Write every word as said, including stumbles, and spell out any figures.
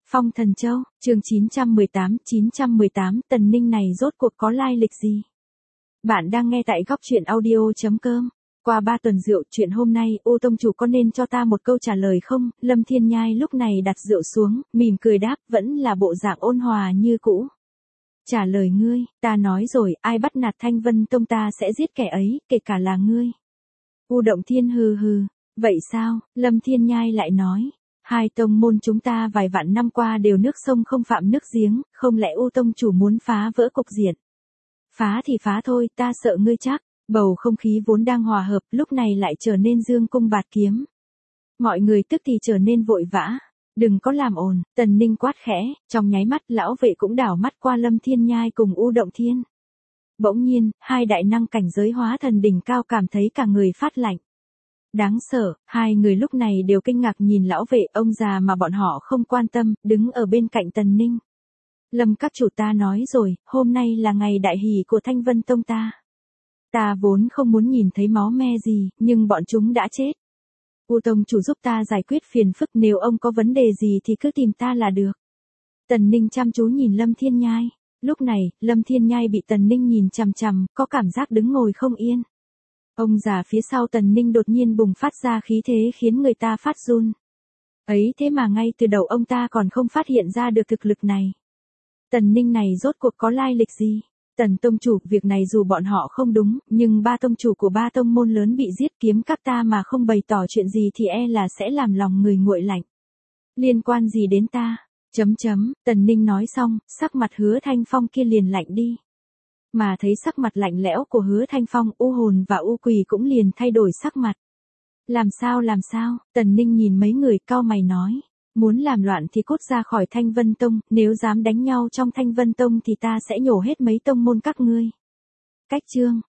Phong Thần Châu, chương chín trăm mười tám, chín trăm mười tám, Tần Ninh này rốt cuộc có lai lịch gì? Bạn đang nghe tại góc truyện audio chấm com. Qua ba tuần rượu, chuyện hôm nay, ô tông chủ có nên cho ta một câu trả lời không? Lâm Thiên Nhai lúc này đặt rượu xuống, mỉm cười đáp, vẫn là bộ dạng ôn hòa như cũ. Trả lời ngươi, ta nói rồi, ai bắt nạt Thanh Vân Tông ta sẽ giết kẻ ấy, kể cả là ngươi. U Động Thiên hừ hừ, vậy sao? Lâm Thiên Nhai lại nói. Hai tông môn chúng ta vài vạn năm qua đều nước sông không phạm nước giếng, không lẽ U tông chủ muốn phá vỡ cục diện? Phá thì phá thôi, ta sợ ngươi chắc. Bầu không khí vốn đang hòa hợp, lúc này lại trở nên dương cung bạt kiếm. Mọi người tức thì trở nên vội vã. Đừng có làm ồn, Tần Ninh quát khẽ, trong nháy mắt lão vệ cũng đảo mắt qua Lâm Thiên Nhai cùng U Động Thiên. Bỗng nhiên, hai đại năng cảnh giới hóa thần đỉnh cao cảm thấy cả người phát lạnh. Đáng sợ, hai người lúc này đều kinh ngạc nhìn lão vệ, ông già mà bọn họ không quan tâm, đứng ở bên cạnh Tần Ninh. Lâm các chủ, ta nói rồi, hôm nay là ngày đại hỷ của Thanh Vân Tông ta. Ta vốn không muốn nhìn thấy máu me gì, nhưng bọn chúng đã chết. U tông chủ giúp ta giải quyết phiền phức, nếu ông có vấn đề gì thì cứ tìm ta là được. Tần Ninh chăm chú nhìn Lâm Thiên Nhai. Lúc này, Lâm Thiên Nhai bị Tần Ninh nhìn chằm chằm, có cảm giác đứng ngồi không yên. Ông già phía sau Tần Ninh đột nhiên bùng phát ra khí thế khiến người ta phát run. Ấy thế mà ngay từ đầu ông ta còn không phát hiện ra được thực lực này. Tần Ninh này rốt cuộc có lai lịch gì? Tần tông chủ, việc này dù bọn họ không đúng, nhưng ba tông chủ của ba tông môn lớn bị giết, kiếm các ta mà không bày tỏ chuyện gì thì e là sẽ làm lòng người nguội lạnh. Liên quan gì đến ta? Chấm chấm, Tần Ninh nói xong, sắc mặt Hứa Thanh Phong kia liền lạnh đi. Mà thấy sắc mặt lạnh lẽo của Hứa Thanh Phong, U Hồn và U Quỳ cũng liền thay đổi sắc mặt. Làm sao làm sao? Tần Ninh nhìn mấy người cau mày nói. Muốn làm loạn thì cút ra khỏi Thanh Vân Tông, nếu dám đánh nhau trong Thanh Vân Tông thì ta sẽ nhổ hết mấy tông môn các ngươi. Cách chương,